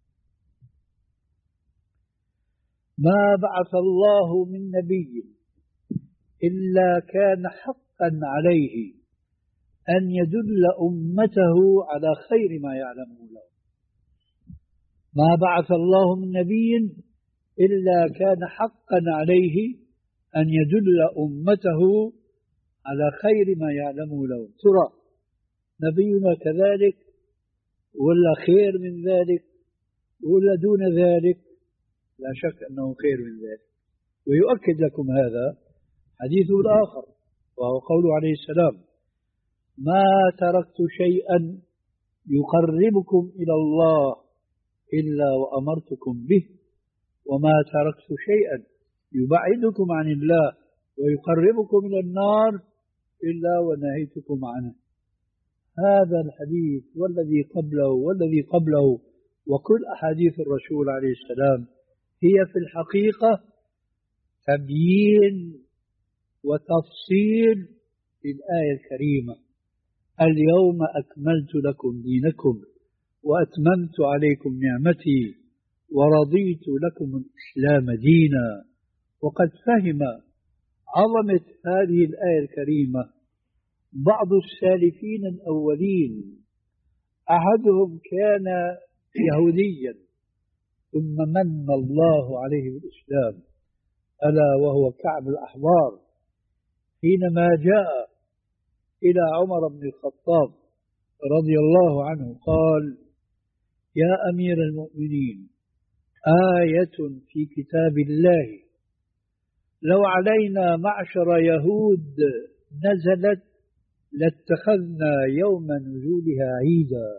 ما بعث الله من نبي إلا كان حقا عليه أن يدل أمته على خير ما يعلمه له. ما بعث الله من نبي إلا كان حقا عليه أن يدل أمته على خير ما يعلمه له. ترى نبينا كذلك ولا خير من ذلك ولا دون ذلك؟ لا شك أنه خير من ذلك. ويؤكد لكم هذا حديثه الآخر، وهو قوله عليه السلام: ما تركت شيئا يقربكم إلى الله إلا وأمرتكم به، وما تركت شيئا يبعدكم عن الله ويقربكم إلى النار إلا ونهيتكم عنه. هذا الحديث والذي قبله والذي قبله وكل أحاديث الرسول عليه السلام هي في الحقيقة تبيين وتفصيل للآية الكريمة: اليوم أكملت لكم دينكم وأتممت عليكم نعمتي ورضيت لكم الإسلام دينا. وقد فهم عظمة هذه الآية الكريمة بعض السالفين الأولين. أحدهم كان يهوديا ثم من الله عليه بالإسلام، ألا وهو كعب الأحبار، حينما جاء إلى عمر بن الخطاب رضي الله عنه قال: يا أمير المؤمنين، آية في كتاب الله لو علينا معشر يهود نزلت لاتخذنا يوم نزولها عيدا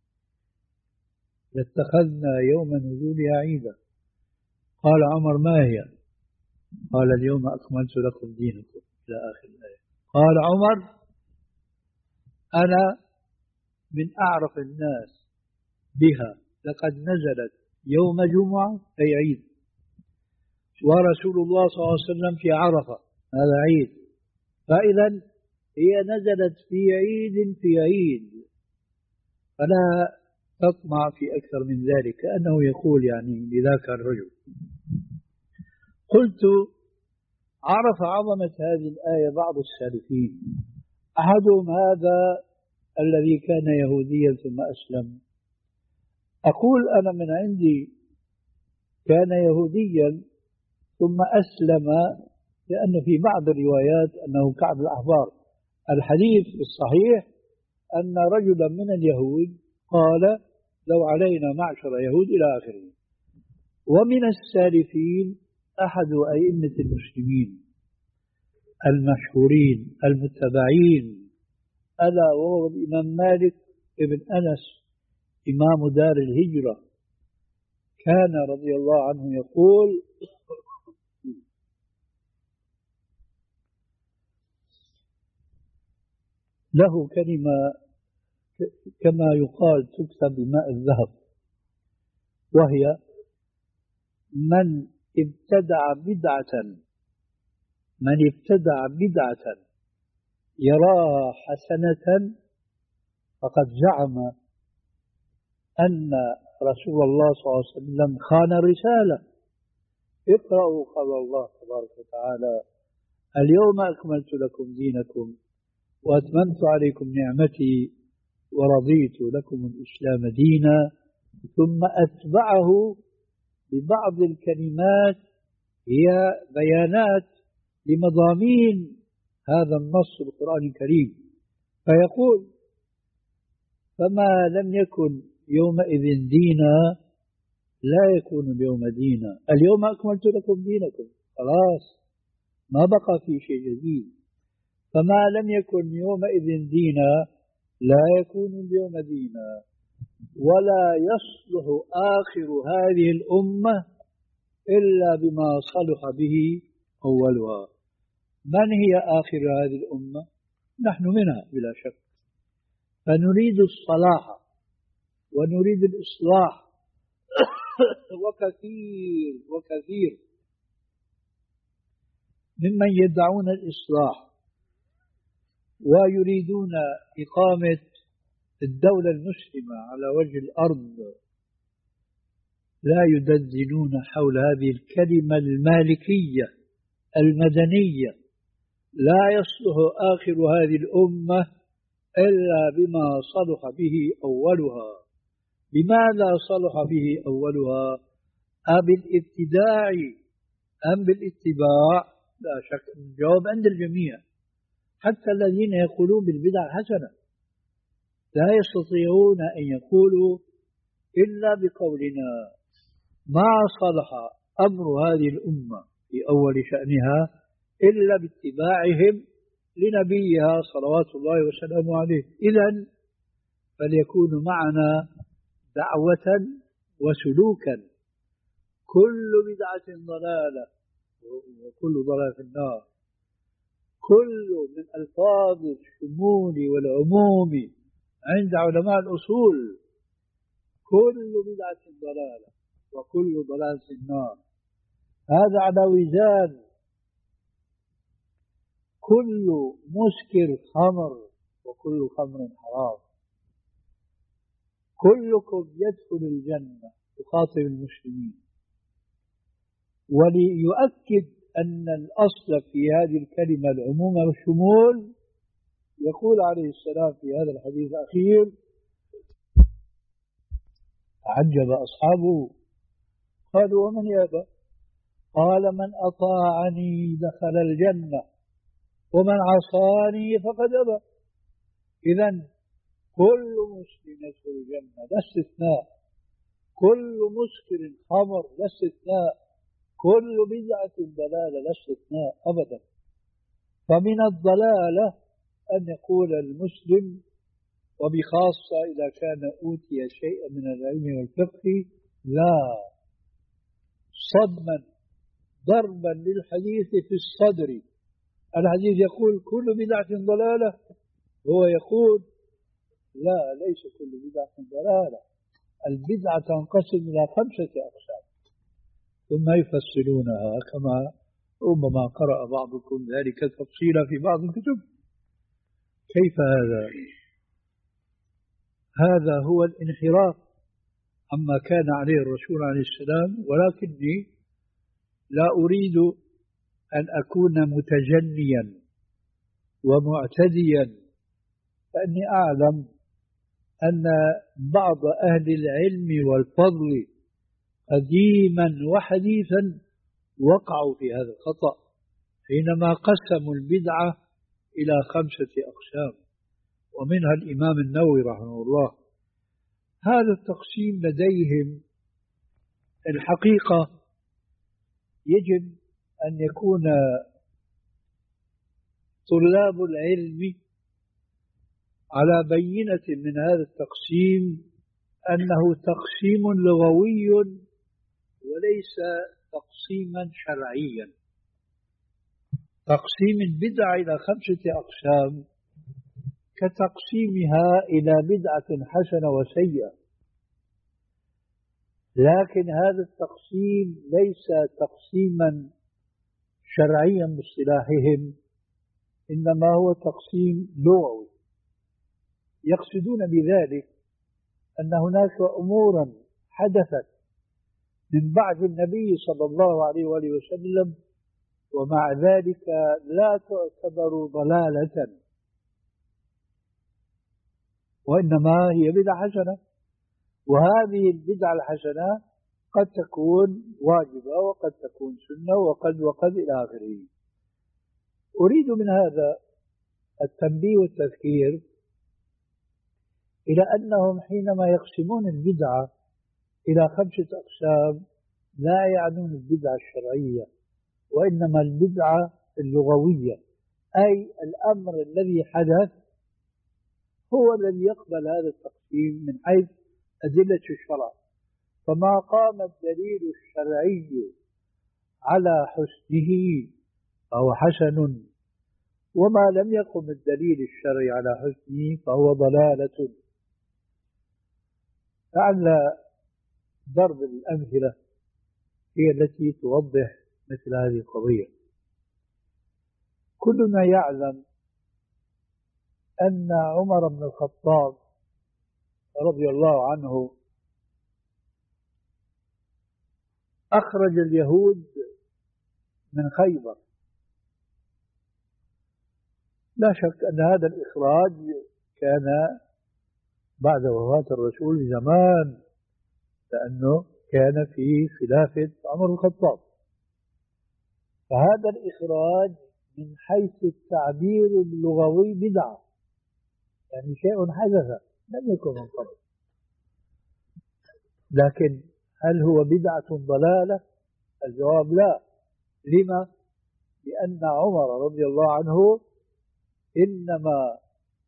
لاتخذنا يوم نزولها عيدا. قال عمر: ما هي؟ قال: اليوم أكملت لكم دينكم إلى آخر الآية. قال عمر: أنا من أعرف الناس بها، لقد نزلت يوم جمعة أي عيد، ورسول الله صلى الله عليه وسلم في عرفة، هذا عيد، فإذا هي نزلت في عيد في عيد، فلا تطمع في أكثر من ذلك، كأنه يقول يعني لذاك الرجل. قلت: عرف عظمة هذه الآية بعض السالفين، أحدهم هذا الذي كان يهوديا ثم أسلم. أقول أنا من عندي كان يهوديا ثم أسلم، لأن في بعض الروايات أنه كعب الأحبار. الحديث الصحيح أن رجلا من اليهود قال لو علينا معشر يهود إلى آخره. ومن السالفين أحد أئمة المسلمين المشهورين المتبعين ألا وهو الإمام مالك ابن أنس إمام دار الهجرة، كان رضي الله عنه يقول: له كلمة كما يقال تكتب بماء الذهب، وهي: من ابتدع بدعة من ابتدع بدعة يراها حسنة فقد زعم أن رسول الله صلى الله عليه وسلم خان الرسالة. اقرأوا قول الله تبارك وتعالى: اليوم أكملت لكم دينكم وأتممت عليكم نعمتي ورضيت لكم الإسلام دينا، ثم أتبعه ببعض الكلمات هي بيانات لمضامين هذا النص القرآني الكريم، فيقول: فما لم يكن يومئذ دينا لا يكون اليوم دينا. اليوم أكملت لكم دينكم، خلاص ما بقى في شيء جديد. فما لم يكن يومئذ دينا لا يكون اليوم دينا، ولا يصلح آخر هذه الأمة إلا بما صلح به أولها. من هي آخر هذه الأمة؟ نحن منها بلا شك، فنريد الصلاح ونريد الإصلاح وكثير وكثير ممن يدعون الإصلاح ويريدون إقامة الدولة المسلمة على وجه الأرض لا يدندنون حول هذه الكلمة المالكية المدنية: لا يصلح آخر هذه الأمة إلا بما صلح به أولها. بماذا صلح به أولها؟ أم بالابتداع أم بالاتباع؟ لا شك الجواب عند الجميع، حتى الذين يقولون بالبدع حسنة لا يستطيعون أن يقولوا إلا بقولنا: ما صلح أمر هذه الأمة في أول شأنها إلا باتباعهم لنبيها صلوات الله وسلامه عليه. إذن فليكون معنا دعوة وسلوكا. كل بدعة ضلالة وكل ضلالة في النار. كل من ألفاظ الشمول والعموم عند علماء الأصول: كل بدعة ضلالة وكل ضلالة في النار. هذا على وزان كل مسكر خمر وكل خمر حرام. كلكم يدخل الجنة، يخاطب المسلمين. وليؤكد أن الأصل في هذه الكلمة العموم والشمول، يقول عليه السلام في هذا الحديث الأخير: تعجب أصحابه قالوا: ومن يأبى؟ قال: من أطاعني دخل الجنة ومن عصاني فقد أبى. إذن كل مسلم يدخل الجنة لا استثناء، كل مسكر خمر لا استثناء، كل بدعة ضلالة لا استثناء أبدا. فمن الضلالة أن يقول المسلم، وبخاصة إذا كان أوتي شيئا من العلم والفقه: لا، صدما ضربا للحديث في الصدر. الحديث يقول كل بدعة ضلالة، هو يقول لا، ليس كل بدعة ضلالة، البدعة تنقسم إلى خمسة أقسام، ثم يفصلونها كما ربما قرأ بعضكم ذلك التفصيل في بعض الكتب. كيف هذا؟ هذا هو الانحراف عما كان عليه الرسول عليه السلام. ولكني لا أريد أن أكون متجنيا ومعتديا، فإني أعلم أن بعض أهل العلم والفضل قديما وحديثا وقعوا في هذا الخطأ حينما قسموا البدعة إلى خمسة أقسام، ومنها الإمام النووي رحمه الله. هذا التقسيم لديهم الحقيقة يجب أن يكون طلاب العلم على بينة من هذا التقسيم أنه تقسيم لغوي وليس تقسيما شرعيا. تقسيم البدع إلى خمسة أقسام كتقسيمها إلى بدعة حسنة وسيئة، لكن هذا التقسيم ليس تقسيما شرعيا باصطلاحهم، إنما هو تقسيم لغوي. يقصدون بذلك أن هناك أمورا حدثت من بعد النبي صلى الله عليه وآله وسلم ومع ذلك لا تعتبر ضلالة، وإنما هي بدعة حسنة، وهذه البدعة الحسنة قد تكون واجبة وقد تكون سنة وقد وقد إلى آخره. أريد من هذا التنبيه والتذكير إلى أنهم حينما يقسمون البدعة إلى خمسة أقسام لا يعنون البدعة الشرعية، وإنما البدعة اللغوية، أي الأمر الذي حدث هو الذي يقبل هذا التقسيم من حيث أدلة الشرع. فما قام الدليل الشرعي على حسنه فهو حسن، وما لم يقم الدليل الشرعي على حسنه فهو ضلالة. لعل ضرب الأمثلة هي التي توضح مثل هذه القضية. كلنا يعلم أن عمر بن الخطاب رضي الله عنه أخرج اليهود من خيبر. لا شك أن هذا الإخراج كان بعد وفاة الرسول بزمان، لأنه كان في خلافة عمر الخطاب. فهذا الإخراج من حيث التعبير اللغوي بدعة، يعني شيء حدث لم يكن من قبل، لكن هل هو بدعة ضلالة؟ الجواب لا. لما؟ لأن عمر رضي الله عنه إنما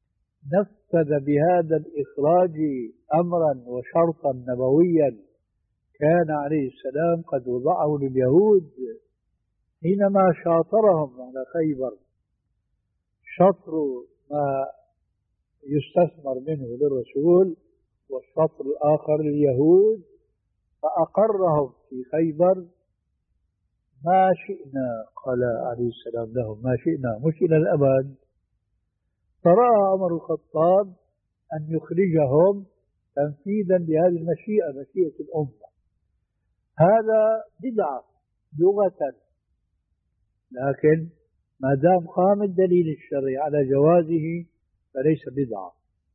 نفذ بهذا الإخراج أمرا وشرطا نبويا كان عليه السلام قد وضعه لليهود حينما شاطرهم على خيبر، شطر ما يستثمر منه للرسول والشطر الآخر لليهود، فأقرهم في خيبر ما شئنا، قال عليه السلام لهم ما شئنا مش إلى الأبد. فرأى عمر الخطاب أن يخرجهم تنفيذا لهذه المشيئة، مشيئة الأمة. هذا بدعة لغة، لكن ما دام قام الدليل الشرعي على جوازه فليس بدعة.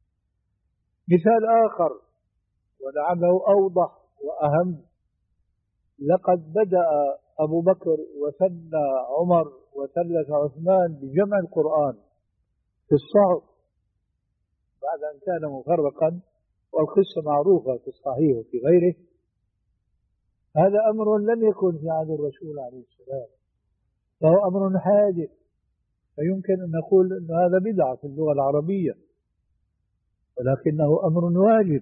مثال آخر ولعله أوضح وأهم: لقد بدأ أبو بكر وثنى عمر وثلث عثمان بجمع القرآن في الصحف بعد أن كان مفرقا، والقصة معروفة في الصحيح وفي غيره. هذا أمر لم يكن في عهد الرسول عليه السلام، فهو أمر حادث، فيمكن أن نقول أن هذا بدعة في اللغة العربية، ولكنه أمر واجب.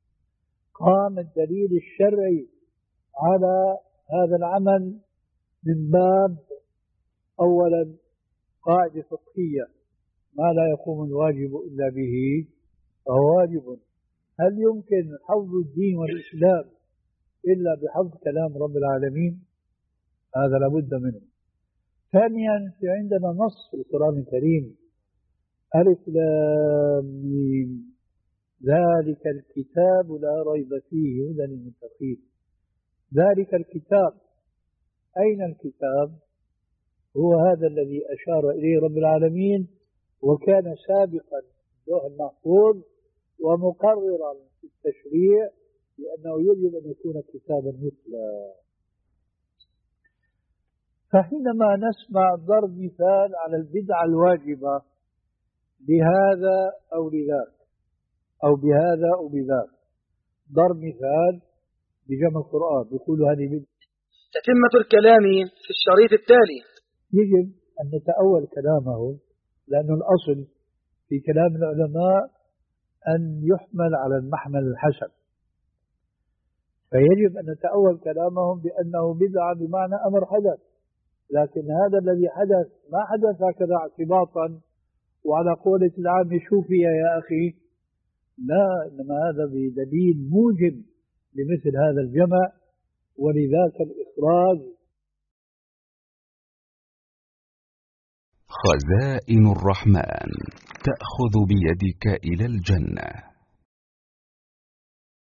قام الدليل الشرعي على هذا العمل من باب أولا قاعدة فقهية: ما لا يقوم الواجب إلا به فهو واجب. هل يمكن حفظ الدين والإسلام إلا بحفظ كلام رب العالمين؟ هذا لابد منه. ثانيا، في عندنا نص في القرآن الكريم: ألف لام ميم ذلك الكتاب لا ريب فيه هدى للمتقين. ذلك الكتاب، أين الكتاب؟ هو هذا الذي أشار إليه رب العالمين، وكان سابقا اللوح المحفوظ ومقررا في التشريع لأنه يجب أن يكون كتابا يتلى. فحينما نسمع ضرب مثال على البدعة الواجبة بهذا أو لذاك أو بهذا أو بذاك، ضرب مثال بجمع القرآن بيقولوا هذه من تتمة الكلام في الشريط التالي. يجب أن نتأول كلامه، لأن الأصل في كلام العلماء أن يحمل على المحمل الحسن، فيجب أن نتأول كلامهم بأنه بدعة بمعنى أمر حدث، لكن هذا الذي حدث ما حدث هكذا اعتباطا وعلى قولة العام شوفي يا أخي، لا، إنما هذا بدليل موجب لمثل هذا الجمع ولذاك الإخراج. خزائن الرحمن تأخذ بيدك إلى الجنة.